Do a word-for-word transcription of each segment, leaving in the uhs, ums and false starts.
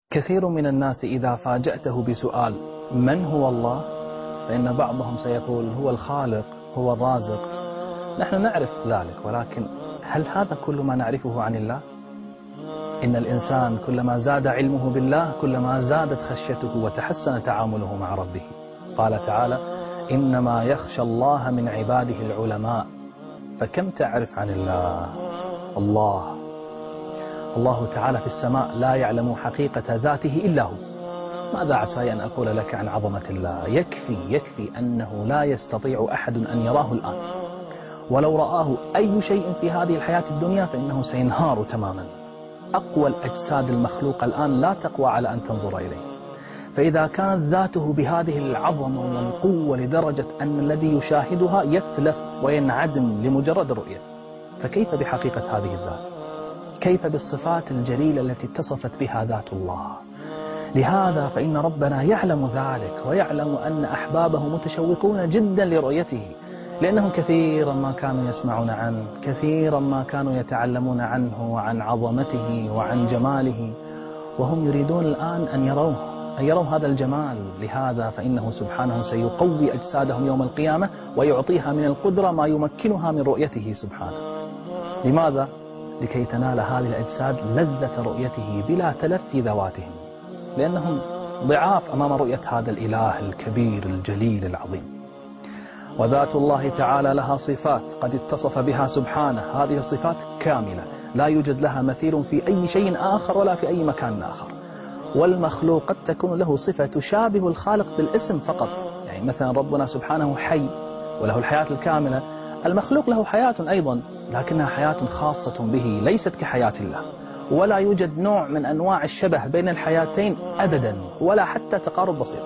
كثير من الناس إذا فاجأته بسؤال من هو الله، فإن بعضهم سيقول هو الخالق، هو الرازق. نحن نعرف ذلك، ولكن هل هذا كل ما نعرفه عن الله؟ إن الإنسان كلما زاد علمه بالله كلما زادت خشيته وتحسن تعامله مع ربه. قال تعالى: إنما يخشى الله من عباده العلماء. فكم تعرف عن الله؟ الله الله تعالى في السماء لا يعلم حقيقة ذاته إلا هو. ماذا عسى أن أقول لك عن عظمة الله؟ يكفي يكفي أنه لا يستطيع أحد أن يراه الآن، ولو رآه أي شيء في هذه الحياة الدنيا فإنه سينهار تماما. أقوى الأجساد المخلوقة الآن لا تقوى على أن تنظر إليه، فإذا كانت ذاته بهذه العظمة والقوة لدرجة أن الذي يشاهدها يتلف وينعدم لمجرد الرؤية، فكيف بحقيقة هذه الذات؟ كيف بالصفات الجليلة التي اتصفت بها ذات الله؟ لهذا فإن ربنا يعلم ذلك، ويعلم أن أحبابه متشوقون جدا لرؤيته، لأنهم كثيرا ما كانوا يسمعون عنه، كثيرا ما كانوا يتعلمون عنه وعن عظمته وعن جماله، وهم يريدون الآن أن يروه أن يروا هذا الجمال. لهذا فإنه سبحانه سيقوي أجسادهم يوم القيامة ويعطيها من القدرة ما يمكنها من رؤيته سبحانه. لماذا؟ لكي تنال هذه الأجساد لذة رؤيته بلا تلفي ذواتهم، لأنهم ضعاف أمام رؤية هذا الإله الكبير الجليل العظيم. وذات الله تعالى لها صفات قد اتصف بها سبحانه، هذه الصفات كاملة لا يوجد لها مثيل في أي شيء آخر ولا في أي مكان آخر. والمخلوق قد تكون له صفة تشابه الخالق بالاسم فقط، يعني مثلا ربنا سبحانه حي وله الحياة الكاملة، المخلوق له حياة أيضا لكنها حياة خاصة به ليست كحياة الله، ولا يوجد نوع من أنواع الشبه بين الحياتين أبدا ولا حتى تقارب بسيط.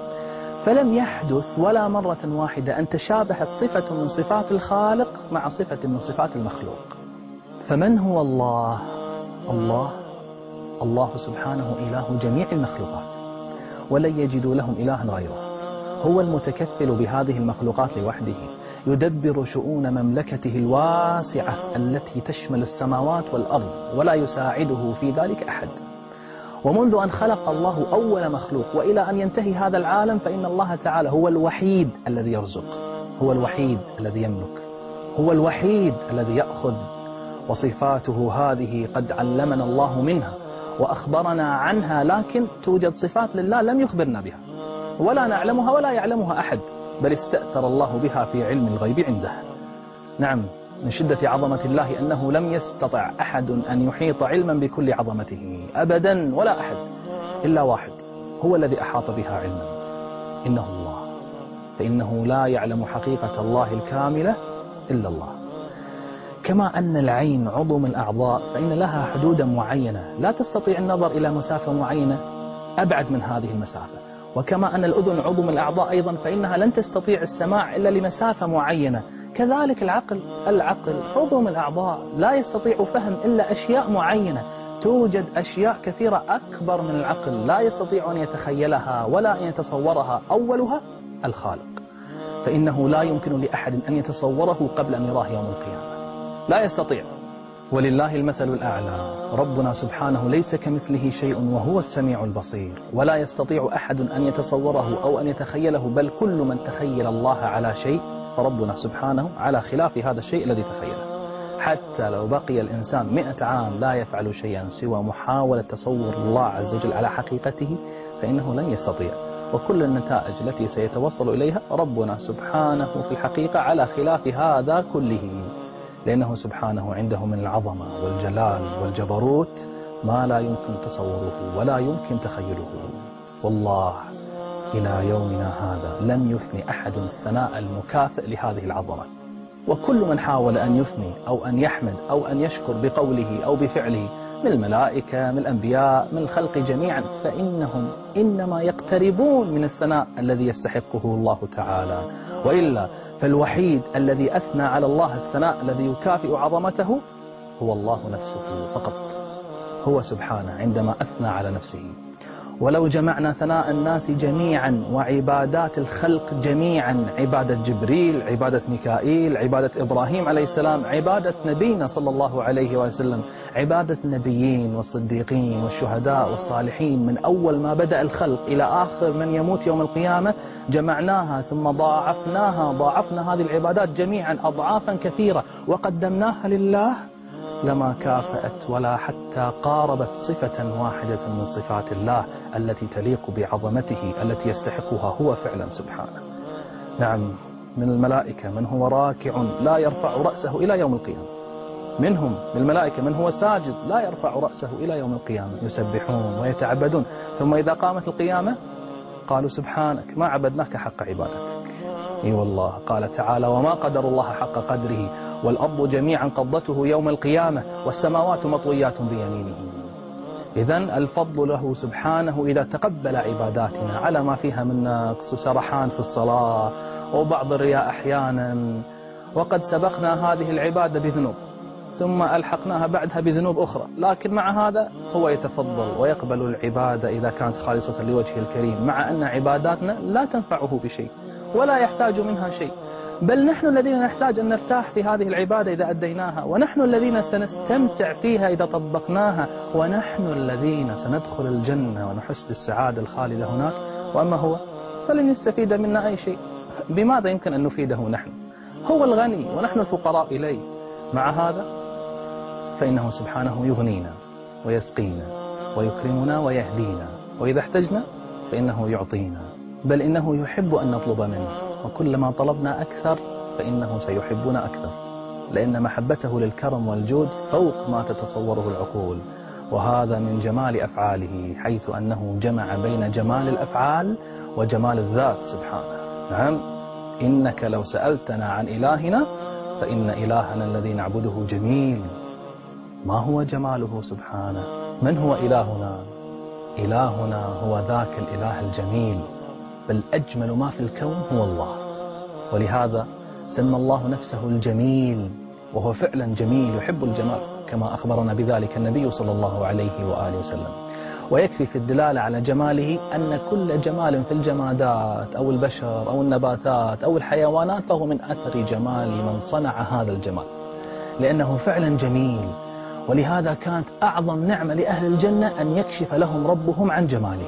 فلم يحدث ولا مرة واحدة أن تشابهت صفة من صفات الخالق مع صفة من صفات المخلوق. فمن هو الله؟ الله الله سبحانه إله جميع المخلوقات، ولن يجدوا لهم إلها غيره. هو المتكفل بهذه المخلوقات لوحده، يدبر شؤون مملكته الواسعة التي تشمل السماوات والأرض، ولا يساعده في ذلك أحد. ومنذ أن خلق الله أول مخلوق وإلى أن ينتهي هذا العالم فإن الله تعالى هو الوحيد الذي يرزق، هو الوحيد الذي يملك، هو الوحيد الذي يأخذ. وصفاته هذه قد علمنا الله منها وأخبرنا عنها، لكن توجد صفات لله لم يخبرنا بها ولا نعلمها ولا يعلمها أحد، بل استأثر الله بها في علم الغيب عنده. نعم، من شدة عظمة الله أنه لم يستطع أحد أن يحيط علما بكل عظمته أبدا، ولا أحد إلا واحد هو الذي أحاط بها علما، إنه الله. فإنه لا يعلم حقيقة الله الكاملة إلا الله. كما أن العين عضو من الأعضاء فإن لها حدودا معينة لا تستطيع النظر إلى مسافة معينة أبعد من هذه المسافة، وكما أن الأذن عضو من الأعضاء أيضا فإنها لن تستطيع السماع إلا لمسافة معينة، كذلك العقل العقل عضو من الأعضاء لا يستطيع فهم إلا أشياء معينة. توجد أشياء كثيرة أكبر من العقل لا يستطيع أن يتخيلها ولا أن يتصورها، أولها الخالق، فإنه لا يمكن لأحد أن يتصوره قبل أن يراه يوم القيامة، لا يستطيع. ولله المثل الأعلى، ربنا سبحانه ليس كمثله شيء وهو السميع البصير، ولا يستطيع أحد أن يتصوره أو أن يتخيله، بل كل من تخيل الله على شيء فربنا سبحانه على خلاف هذا الشيء الذي تخيله. حتى لو بقي الإنسان مئة عام لا يفعل شيئا سوى محاولة تصور الله عز وجل على حقيقته فإنه لن يستطيع، وكل النتائج التي سيتوصل إليها ربنا سبحانه في الحقيقة على خلاف هذا كله، لأنه سبحانه عنده من العظمة والجلال والجبروت ما لا يمكن تصوره ولا يمكن تخيله. والله إلى يومنا هذا لم يثني أحد الثناء المكافئ لهذه العظمة، وكل من حاول أن يثني أو أن يحمد أو أن يشكر بقوله أو بفعله من الملائكة من الأنبياء من الخلق جميعا فإنهم إنما يقتربون من الثناء الذي يستحقه الله تعالى، وإلا فالوحيد الذي أثنى على الله الثناء الذي يكافئ عظمته هو الله نفسه فقط، هو سبحانه عندما أثنى على نفسه. ولو جمعنا ثناء الناس جميعا وعبادات الخلق جميعا، عبادة جبريل، عبادة ميكائيل، عبادة إبراهيم عليه السلام، عبادة نبينا صلى الله عليه وسلم، عبادة النبيين والصديقين والشهداء والصالحين من أول ما بدأ الخلق إلى آخر من يموت يوم القيامة، جمعناها ثم ضاعفناها ضاعفنا هذه العبادات جميعا أضعافا كثيرة وقدمناها لله، لما كافأت ولا حتى قاربت صفة واحدة من صفات الله التي تليق بعظمته التي يستحقها هو فعلا سبحانه. نعم، من الملائكة من هو راكع لا يرفع رأسه إلى يوم القيامة، منهم من الملائكة من هو ساجد لا يرفع رأسه إلى يوم القيامة، يسبحون ويتعبدون، ثم إذا قامت القيامة قالوا سبحانك ما عبدناك حق عبادتك. اي والله، قال تعالى وما قدر الله حق قدره والأرض جميعا قبضته يوم القيامة والسماوات مطويات بيمينه. إذن الفضل له سبحانه إذا تقبل عباداتنا على ما فيها من نقص وسرحان في الصلاة وبعض الرياء أحيانا، وقد سبقنا هذه العبادة بذنوب ثم ألحقناها بعدها بذنوب أخرى، لكن مع هذا هو يتفضل ويقبل العبادة إذا كانت خالصة لوجهه الكريم، مع أن عباداتنا لا تنفعه بشيء ولا يحتاج منها شيء، بل نحن الذين نحتاج أن نرتاح في هذه العبادة إذا أديناها، ونحن الذين سنستمتع فيها إذا طبقناها، ونحن الذين سندخل الجنة ونحس بالسعادة الخالدة هناك، وأما هو فلن يستفيد منا أي شيء. بماذا يمكن أن نفيده نحن؟ هو الغني ونحن الفقراء إليه، مع هذا فإنه سبحانه يغنينا ويسقينا ويكرمنا ويهدينا، وإذا احتجنا فإنه يعطينا، بل إنه يحب أن نطلب منه، وكلما طلبنا أكثر فإنه سيحبنا أكثر، لأن محبته للكرم والجود فوق ما تتصوره العقول، وهذا من جمال أفعاله، حيث أنه جمع بين جمال الأفعال وجمال الذات سبحانه. نعم، إنك لو سألتنا عن إلهنا فإن إلهنا الذي نعبده جميل. ما هو جماله سبحانه؟ من هو إلهنا؟ إلهنا هو ذاك الإله الجميل، بل أجمل ما في الكون هو الله، ولهذا سمى الله نفسه الجميل، وهو فعلا جميل يحب الجمال كما أخبرنا بذلك النبي صلى الله عليه وآله وسلم. ويكفي في الدلالة على جماله أن كل جمال في الجمادات أو البشر أو النباتات أو الحيوانات فهو من أثر جمال من صنع هذا الجمال، لأنه فعلا جميل. ولهذا كانت أعظم نعمة لأهل الجنة أن يكشف لهم ربهم عن جماله،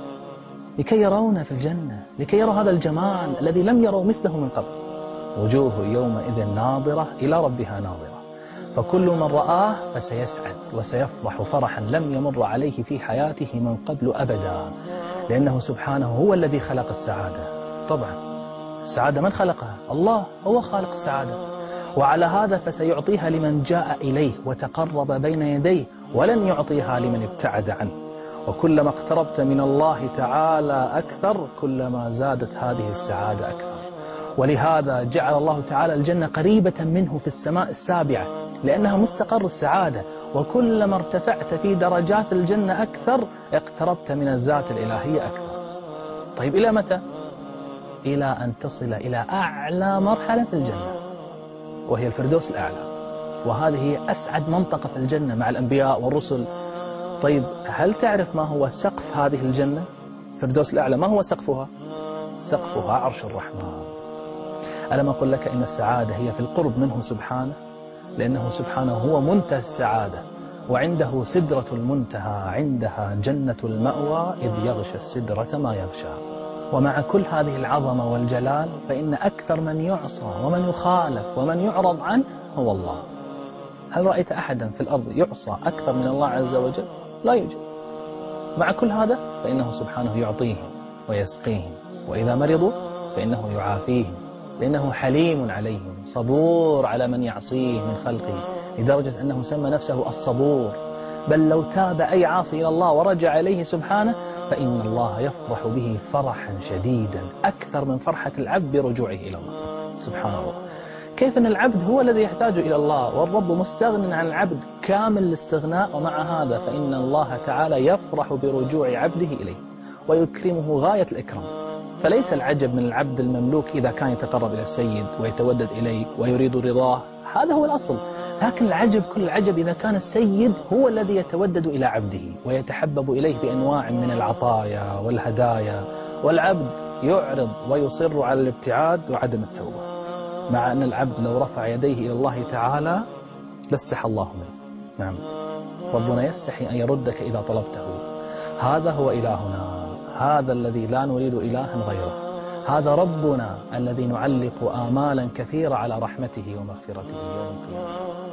لكي يرون في الجنة، لكي يروا هذا الجمال الذي لم يروا مثله من قبل. وجوه يومئذ ناظرة إلى ربها ناظرة، فكل من رآه فسيسعد وسيفرح فرحا لم يمر عليه في حياته من قبل أبدا، لأنه سبحانه هو الذي خلق السعادة. طبعا السعادة من خلقها؟ الله، هو خالق السعادة، وعلى هذا فسيعطيها لمن جاء إليه وتقرب بين يديه، ولن يعطيها لمن ابتعد عنه. وكلما اقتربت من الله تعالى أكثر كلما زادت هذه السعادة أكثر. ولهذا جعل الله تعالى الجنة قريبة منه في السماء السابعة، لأنها مستقر السعادة، وكلما ارتفعت في درجات الجنة أكثر اقتربت من الذات الإلهية أكثر. طيب إلى متى؟ إلى أن تصل إلى أعلى مرحلة في الجنة، وهي الفردوس الأعلى، وهذه هي أسعد منطقة في الجنة مع الأنبياء والرسل. طيب هل تعرف ما هو سقف هذه الجنة؟ الفردوس الأعلى ما هو سقفها؟ سقفها عرش الرحمن. ألم أقل لك إن السعادة هي في القرب منه سبحانه، لأنه سبحانه هو منتهى السعادة، وعنده سدرة المنتهى، عندها جنة المأوى إذ يغشى السدرة ما يغشى. ومع كل هذه العظمة والجلال فإن أكثر من يعصى ومن يخالف ومن يعرض عنه هو الله. هل رأيت أحدا في الأرض يعصى أكثر من الله عز وجل؟ لا يوجد. مع كل هذا فإنه سبحانه يعطيهم ويسقيهم، وإذا مرضوا فإنه يعافيهم، لأنه حليم عليهم، صبور على من يعصيه من خلقه، لدرجة أنه سمى نفسه الصبور. بل لو تاب أي عاصي إلى الله ورجع إليه سبحانه فإن الله يفرح به فرحا شديدا أكثر من فرحة العبد برجوعه إلى الله. سبحان الله، كيف أن العبد هو الذي يحتاج إلى الله، والرب مستغن عن العبد كامل الاستغناء، ومع هذا فإن الله تعالى يفرح برجوع عبده إليه ويكرمه غاية الإكرام. فليس العجب من العبد المملوك إذا كان يتقرب إلى السيد ويتودد إليه ويريد رضاه، هذا هو الأصل. لكن العجب كل العجب إذا كان السيد هو الذي يتودد إلى عبده ويتحبب إليه بأنواع من العطايا والهدايا، والعبد يعرض ويصر على الابتعاد وعدم التوبة، مع أن العبد لو رفع يديه إلى الله تعالى لاستحى الله منه. نعم، ربنا يستحي أن يردك إذا طلبته. هذا هو إلهنا، هذا الذي لا نريد إلها غيره، هذا ربنا الذي نعلق آمالا كثيرة على رحمته ومغفرته يوم القيامة.